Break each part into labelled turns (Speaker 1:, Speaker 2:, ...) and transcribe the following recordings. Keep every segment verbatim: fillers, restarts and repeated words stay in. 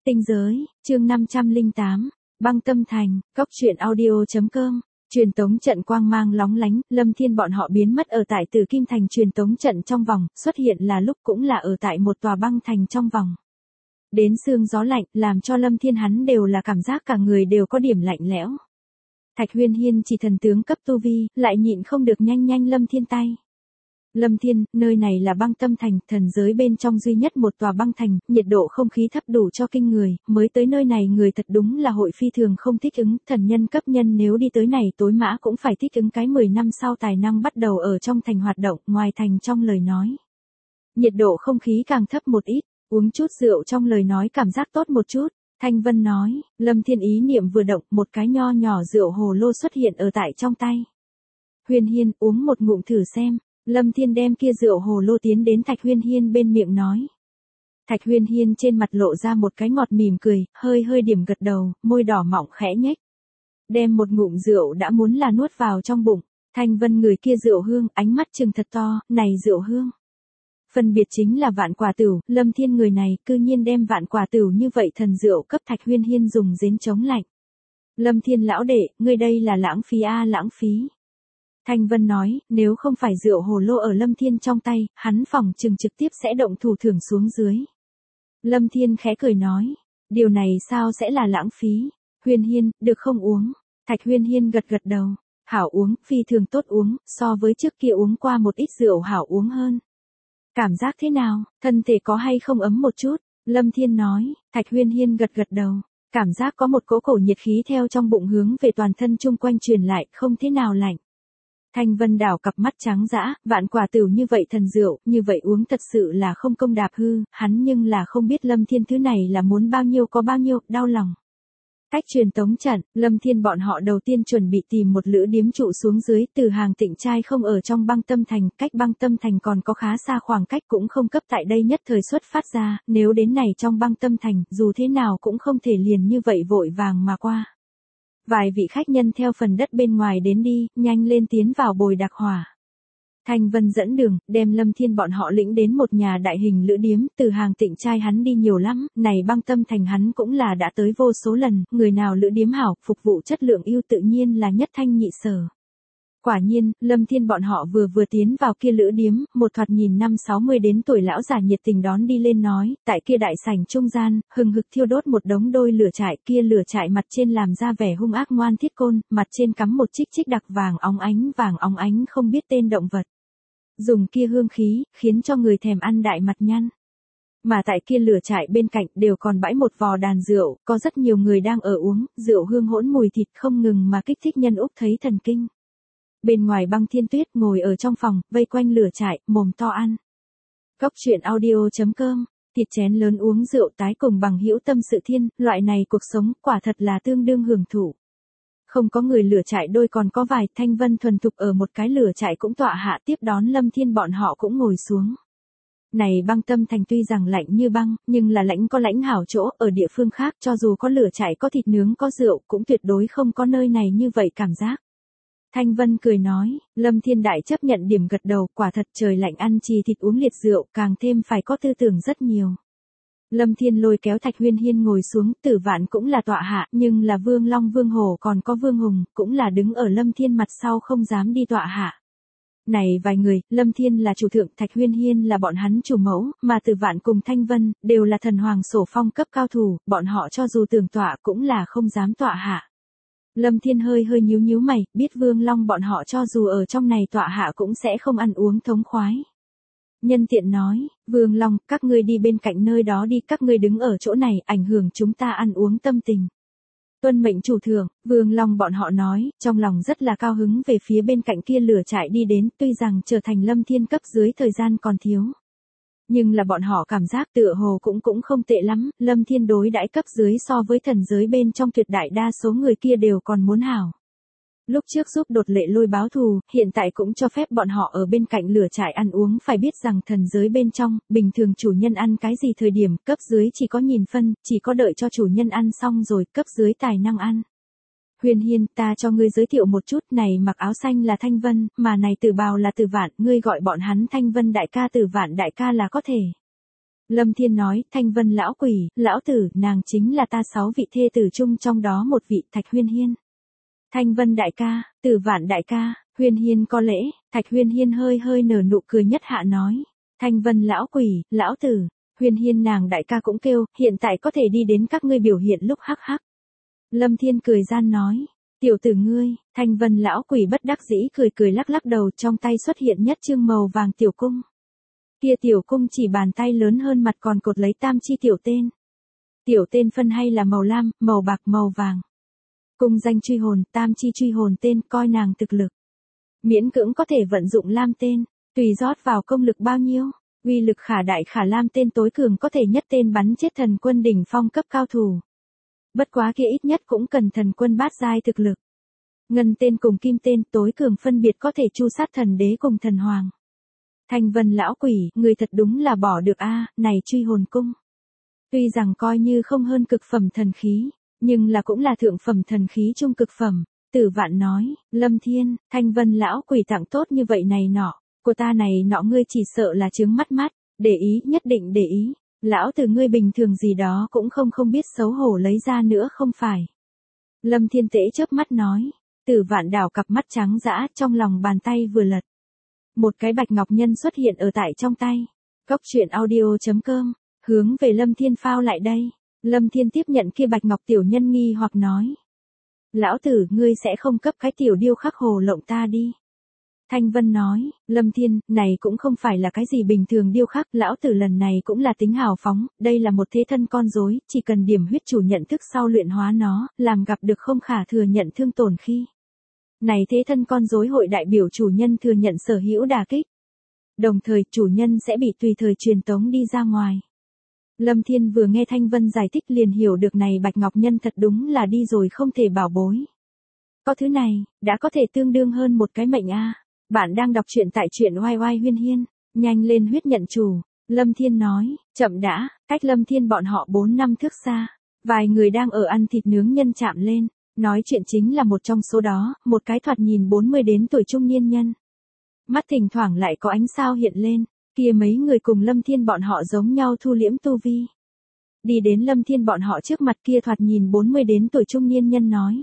Speaker 1: Tinh giới, chương năm trăm lẻ tám, băng tâm thành, cốc truyện audio.com, truyền tống trận quang mang lóng lánh, Lâm Thiên bọn họ biến mất ở tại Tử Kim Thành truyền tống trận trong vòng, xuất hiện là lúc cũng là ở tại một tòa băng thành trong vòng. Đến sương gió lạnh, làm cho Lâm Thiên hắn đều là cảm giác cả người đều có điểm lạnh lẽo. Thạch Huyên Hiên chỉ thần tướng cấp tu vi, lại nhịn không được nhanh nhanh Lâm Thiên tay. Lâm Thiên, nơi này là băng tâm thành, thần giới bên trong duy nhất một tòa băng thành, nhiệt độ không khí thấp đủ cho kinh người, mới tới nơi này người thật đúng là hội phi thường không thích ứng, thần nhân cấp nhân nếu đi tới này tối mã cũng phải thích ứng cái mười năm sau tài năng bắt đầu ở trong thành hoạt động, ngoài thành trong lời nói. Nhiệt độ không khí càng thấp một ít, uống chút rượu trong lời nói cảm giác tốt một chút. Thanh Vân nói, Lâm Thiên ý niệm vừa động, một cái nho nhỏ rượu hồ lô xuất hiện ở tại trong tay. Huyên Hiên uống một ngụm thử xem. Lâm Thiên đem kia rượu hồ lô tiến đến Thạch Huyên Hiên bên miệng nói. Thạch Huyên Hiên trên mặt lộ ra một cái ngọt mỉm cười, hơi hơi điểm gật đầu, môi đỏ mọng khẽ nhếch. Đem một ngụm rượu đã muốn là nuốt vào trong bụng, Thanh Vân người kia rượu hương, ánh mắt trừng thật to, này rượu hương. Phân biệt chính là vạn quả tửu, Lâm Thiên người này cư nhiên đem vạn quả tửu như vậy thần rượu cấp Thạch Huyên Hiên dùng đến chống lạnh. Lâm Thiên lão đệ, ngươi đây là lãng phí a lãng phí. Thanh Vân nói, nếu không phải rượu hồ lô ở Lâm Thiên trong tay, hắn phỏng chừng trực tiếp sẽ động thủ thưởng xuống dưới. Lâm Thiên khẽ cười nói, điều này sao sẽ là lãng phí? Huyên Hiên, được không uống? Thạch Huyên Hiên gật gật đầu, hảo uống, phi thường tốt uống, so với trước kia uống qua một ít rượu hảo uống hơn. Cảm giác thế nào, thân thể có hay không ấm một chút? Lâm Thiên nói, Thạch Huyên Hiên gật gật đầu, cảm giác có một cỗ cổ nhiệt khí theo trong bụng hướng về toàn thân chung quanh truyền lại, không thế nào lạnh. Thanh Vân đảo cặp mắt trắng dã, vạn quả tửu như vậy thần rượu, như vậy uống thật sự là không công đạp hư, hắn nhưng là không biết Lâm Thiên thứ này là muốn bao nhiêu có bao nhiêu, đau lòng. Cách truyền tống trận, Lâm Thiên bọn họ đầu tiên chuẩn bị tìm một lữ điếm trụ xuống dưới, từ hàng Tịnh trai không ở trong băng tâm thành, cách băng tâm thành còn có khá xa khoảng cách cũng không cấp tại đây nhất thời xuất phát ra, nếu đến này trong băng tâm thành, dù thế nào cũng không thể liền như vậy vội vàng mà qua. Vài vị khách nhân theo phần đất bên ngoài đến đi, nhanh lên tiến vào bồi đặc hỏa. Thanh Vân dẫn đường, đem Lâm Thiên bọn họ lĩnh đến một nhà đại hình lữ điếm, từ hàng Tịnh trai hắn đi nhiều lắm, này băng tâm thành hắn cũng là đã tới vô số lần, người nào lữ điếm hảo, phục vụ chất lượng ưu tự nhiên là nhất thanh nhị sở. Quả nhiên, Lâm Thiên bọn họ vừa vừa tiến vào kia lữ điếm, một thoạt nhìn năm sáu mươi đến tuổi lão già nhiệt tình đón đi lên nói, tại kia đại sảnh trung gian, hừng hực thiêu đốt một đống đôi lửa trại, kia lửa trại mặt trên làm ra vẻ hung ác ngoan thiết côn, mặt trên cắm một chích chích đặc vàng óng ánh vàng óng ánh không biết tên động vật. Dùng kia hương khí, khiến cho người thèm ăn đại mặt nhăn. Mà tại kia lửa trại bên cạnh đều còn bãi một vò đàn rượu, có rất nhiều người đang ở uống, rượu hương hỗn mùi thịt không ngừng mà kích thích nhân úc thấy thần kinh. Bên ngoài băng thiên tuyết ngồi ở trong phòng, vây quanh lửa trại, mồm to ăn. Cốc truyện audio.com, thịt chén lớn uống rượu tái cùng bằng hữu tâm sự thiên, loại này cuộc sống quả thật là tương đương hưởng thụ. Không có người lửa trại đôi còn có vài, Thanh Vân thuần thục ở một cái lửa trại cũng tọa hạ tiếp đón Lâm Thiên bọn họ cũng ngồi xuống. Này băng tâm thành tuy rằng lạnh như băng, nhưng là lãnh có lãnh hảo chỗ, ở địa phương khác cho dù có lửa trại có thịt nướng có rượu cũng tuyệt đối không có nơi này như vậy cảm giác. Thanh Vân cười nói, Lâm Thiên đại chấp nhận điểm gật đầu, quả thật trời lạnh ăn trì thịt uống liệt rượu, càng thêm phải có tư tưởng rất nhiều. Lâm Thiên lôi kéo Thạch Huyên Hiên ngồi xuống, Tử Vạn cũng là tọa hạ, nhưng là Vương Long Vương Hổ còn có Vương Hùng, cũng là đứng ở Lâm Thiên mặt sau không dám đi tọa hạ. Này vài người, Lâm Thiên là chủ thượng, Thạch Huyên Hiên là bọn hắn chủ mẫu, mà Tử Vạn cùng Thanh Vân, đều là thần hoàng sổ phong cấp cao thủ, bọn họ cho dù tưởng tọa cũng là không dám tọa hạ. Lâm Thiên hơi hơi nhíu nhíu mày, biết Vương Long bọn họ cho dù ở trong này tọa hạ cũng sẽ không ăn uống thống khoái. Nhân tiện nói, Vương Long, các ngươi đi bên cạnh nơi đó đi, các ngươi đứng ở chỗ này, ảnh hưởng chúng ta ăn uống tâm tình. Tuân mệnh chủ thượng, Vương Long bọn họ nói, trong lòng rất là cao hứng về phía bên cạnh kia lửa trại đi đến, tuy rằng trở thành Lâm Thiên cấp dưới thời gian còn thiếu. Nhưng là bọn họ cảm giác tựa hồ cũng cũng không tệ lắm, Lâm Thiên đối đãi cấp dưới so với thần giới bên trong tuyệt đại đa số người kia đều còn muốn hảo. Lúc trước giúp đột lệ lôi báo thù, hiện tại cũng cho phép bọn họ ở bên cạnh lửa trại ăn uống, phải biết rằng thần giới bên trong, bình thường chủ nhân ăn cái gì thời điểm, cấp dưới chỉ có nhìn phân, chỉ có đợi cho chủ nhân ăn xong rồi, cấp dưới tài năng ăn. Huyền Hiên, ta cho ngươi giới thiệu một chút, này mặc áo xanh là Thanh Vân, mà này Tử Bào là Tử Vạn, ngươi gọi bọn hắn Thanh Vân đại ca Tử Vạn đại ca là có thể. Lâm Thiên nói, Thanh Vân lão quỷ, lão tử, nàng chính là ta sáu vị thê tử chung trong đó một vị, Thạch Huyên Hiên. Thanh Vân đại ca, Tử Vạn đại ca, Huyên Hiên có lễ, Thạch Huyên Hiên hơi hơi nở nụ cười nhất hạ nói. Thanh Vân lão quỷ, lão tử, Huyên Hiên nàng đại ca cũng kêu, hiện tại có thể đi đến các ngươi biểu hiện lúc hắc hắc. Lâm Thiên cười gian nói, tiểu tử ngươi, Thanh Vân lão quỷ bất đắc dĩ cười cười lắc lắc đầu, trong tay xuất hiện nhất chương màu vàng tiểu cung. Kia tiểu cung chỉ bàn tay lớn hơn mặt, còn cột lấy tam chi tiểu tên. Tiểu tên phân hay là màu lam, màu bạc, màu vàng. Cung danh truy hồn, tam chi truy hồn tên, coi nàng thực lực. Miễn cưỡng có thể vận dụng lam tên, tùy rót vào công lực bao nhiêu, uy lực khả đại khả lam tên tối cường có thể nhất tên bắn chết thần quân đỉnh phong cấp cao thủ. Bất quá kia ít nhất cũng cần thần quân bát giai thực lực. Ngân tên cùng kim tên tối cường phân biệt có thể chu sát thần đế cùng thần hoàng. Thanh Vân lão quỷ, người thật đúng là bỏ được a, này truy hồn cung. Tuy rằng coi như không hơn cực phẩm thần khí, nhưng là cũng là thượng phẩm thần khí trung cực phẩm. Tử Vạn nói, Lâm Thiên, Thanh Vân lão quỷ tặng tốt như vậy này nọ, của ta này nọ ngươi chỉ sợ là chướng mắt mắt, để ý, nhất định để ý. Lão tử ngươi bình thường gì đó cũng không không biết xấu hổ lấy ra nữa không phải. Lâm Thiên Tế chớp mắt nói, Tử Vạn đảo cặp mắt trắng dã, trong lòng bàn tay vừa lật. Một cái bạch ngọc nhân xuất hiện ở tại trong tay. Cốc truyện audio chấm com, hướng về Lâm Thiên phao lại đây. Lâm Thiên tiếp nhận kia bạch ngọc tiểu nhân nghi hoặc nói. Lão tử, ngươi sẽ không cấp cái tiểu điêu khắc hồ lộng ta đi. Thanh Vân nói, Lâm Thiên, này cũng không phải là cái gì bình thường điêu khắc, lão tử lần này cũng là tính hào phóng, đây là một thế thân con rối, chỉ cần điểm huyết chủ nhận thức sau luyện hóa nó, làm gặp được không khả thừa nhận thương tổn khi. Này thế thân con rối hội đại biểu chủ nhân thừa nhận sở hữu đả kích. Đồng thời chủ nhân sẽ bị tùy thời truyền tống đi ra ngoài. Lâm Thiên vừa nghe Thanh Vân giải thích liền hiểu được này bạch ngọc nhân thật đúng là đi rồi không thể bảo bối. Có thứ này, đã có thể tương đương hơn một cái mệnh a. Bạn đang đọc truyện tại truyện oai oai huyên hiên, nhanh lên huyết nhận chủ. Lâm Thiên nói, chậm đã, cách Lâm Thiên bọn họ bốn năm thước xa. Vài người đang ở ăn thịt nướng nhân chạm lên. Nói chuyện chính là một trong số đó, một cái thoạt nhìn bốn mươi đến tuổi trung niên nhân. Mắt thỉnh thoảng lại có ánh sao hiện lên, kia mấy người cùng Lâm Thiên bọn họ giống nhau thu liễm tu vi. Đi đến Lâm Thiên bọn họ trước mặt kia thoạt nhìn bốn mươi đến tuổi trung niên nhân nói.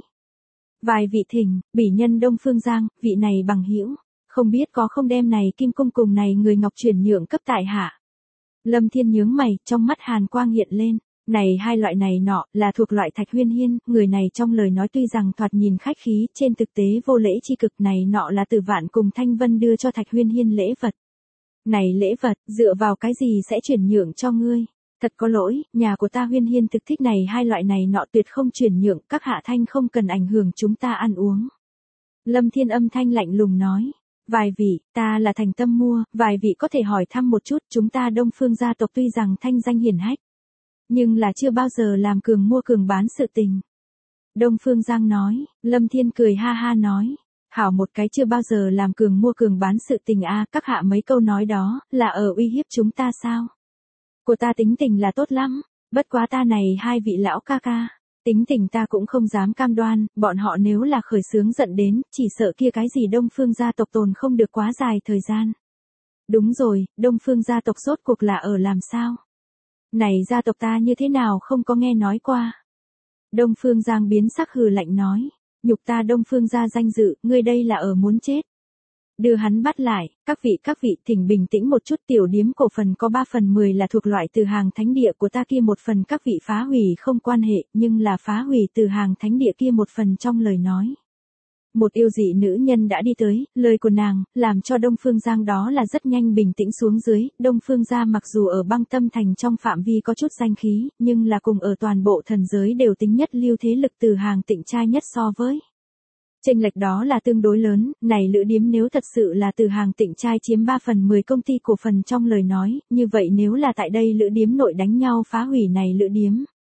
Speaker 1: Vài vị thỉnh, bỉ nhân Đông Phương Giang, vị này bằng hữu, không biết có không đem này kim cung cùng này người ngọc chuyển nhượng cấp tại hạ. Lâm Thiên nhướng mày, trong mắt hàn quang hiện lên. Này hai loại này nọ, là thuộc loại Thạch Huyên Hiên, người này trong lời nói tuy rằng thoạt nhìn khách khí, trên thực tế vô lễ chi cực, này nọ là Tử Vạn cùng Thanh Vân đưa cho Thạch Huyên Hiên lễ vật. Này lễ vật, dựa vào cái gì sẽ chuyển nhượng cho ngươi? Thật có lỗi, nhà của ta Huyên Hiên thực thích này hai loại này nọ tuyệt không chuyển nhượng, các hạ thanh không cần ảnh hưởng chúng ta ăn uống. Lâm Thiên âm thanh lạnh lùng nói. Vài vị, ta là thành tâm mua, vài vị có thể hỏi thăm một chút, chúng ta Đông Phương gia tộc tuy rằng thanh danh hiển hách, nhưng là chưa bao giờ làm cường mua cường bán sự tình. Đông Phương Giang nói, Lâm Thiên cười ha ha nói, hảo một cái chưa bao giờ làm cường mua cường bán sự tình a, các hạ mấy câu nói đó, là ở uy hiếp chúng ta sao? Của ta tính tình là tốt lắm, bất quá ta này hai vị lão ca ca, tính tình ta cũng không dám cam đoan, bọn họ nếu là khởi sướng giận đến, chỉ sợ kia cái gì Đông Phương gia tộc tồn không được quá dài thời gian. Đúng rồi, Đông Phương gia tộc rốt cuộc là ở làm sao? Này gia tộc ta như thế nào không có nghe nói qua. Đông Phương Giang biến sắc hừ lạnh nói, nhục ta Đông Phương gia danh dự, ngươi đây là ở muốn chết. Đưa hắn bắt lại, các vị các vị thỉnh bình tĩnh một chút, tiểu điếm cổ phần có ba phần mười là thuộc loại từ hàng thánh địa của ta, kia một phần các vị phá hủy không quan hệ, nhưng là phá hủy từ hàng thánh địa kia một phần trong lời nói. Một yêu dị nữ nhân đã đi tới, lời của nàng, làm cho Đông Phương Giang đó là rất nhanh bình tĩnh xuống dưới. Đông Phương gia mặc dù ở băng tâm thành trong phạm vi có chút danh khí, nhưng là cùng ở toàn bộ thần giới đều tính nhất lưu thế lực từ hàng tịnh trai nhất so với. Chênh lệch đó là tương đối lớn, này lữ điếm nếu thật sự là từ hàng tịnh trai chiếm ba phần mười công ty cổ phần trong lời nói, như vậy nếu là tại đây lữ điếm nội đánh nhau phá hủy này lữ điếm,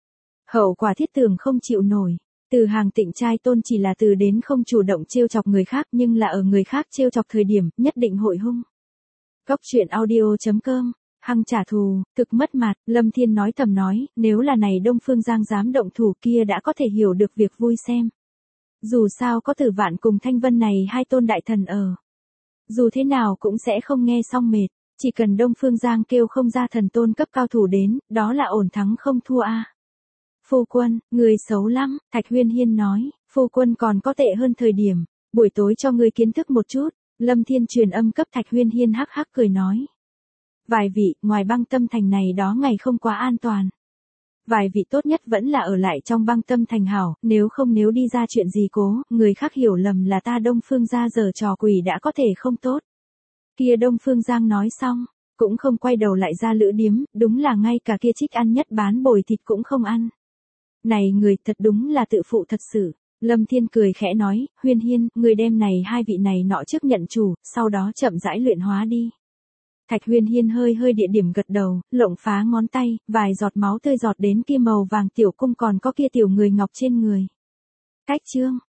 Speaker 1: hậu quả thiết tưởng không chịu nổi. Từ hàng tịnh trai tôn chỉ là từ đến không chủ động trêu chọc người khác, nhưng là ở người khác trêu chọc thời điểm, nhất định hội hung. Cốc truyện audio chấm com, hăng trả thù, thực mất mặt, Lâm Thiên nói thầm nói, nếu là này Đông Phương Giang dám động thủ kia đã có thể hiểu được việc vui xem. Dù sao có Tử Vạn cùng Thanh Vân này hai tôn đại thần ở. Dù thế nào cũng sẽ không nghe xong mệt, Chỉ cần Đông Phương Giang kêu không ra thần tôn cấp cao thủ đến, đó là ổn thắng không thua a. Phu quân, người xấu lắm, Thạch Huyên Hiên nói, phu quân còn có tệ hơn thời điểm, buổi tối cho người kiến thức một chút, Lâm Thiên truyền âm cấp Thạch Huyên Hiên hắc hắc cười nói. Vài vị, ngoài băng tâm thành này đó ngày không quá an toàn. Vài vị tốt nhất vẫn là ở lại trong băng tâm thành hảo, nếu không nếu đi ra chuyện gì cố, người khác hiểu lầm là ta Đông Phương gia giở trò quỷ đã có thể không tốt. Kia Đông Phương Giang nói xong, cũng không quay đầu lại ra lữ điếm, đúng là ngay cả kia trích ăn nhất bán bồi thịt cũng không ăn. Này người thật đúng là tự phụ thật sự. Lâm Thiên cười khẽ nói, Huyên Hiên, người đem này hai vị này nọ trước nhận chủ, sau đó chậm rãi luyện hóa đi. Thạch Huyên Hiên hơi hơi địa điểm gật đầu, lộng phá ngón tay, vài giọt máu tươi giọt đến kia màu vàng tiểu cung còn có kia tiểu người ngọc trên người. Cách chương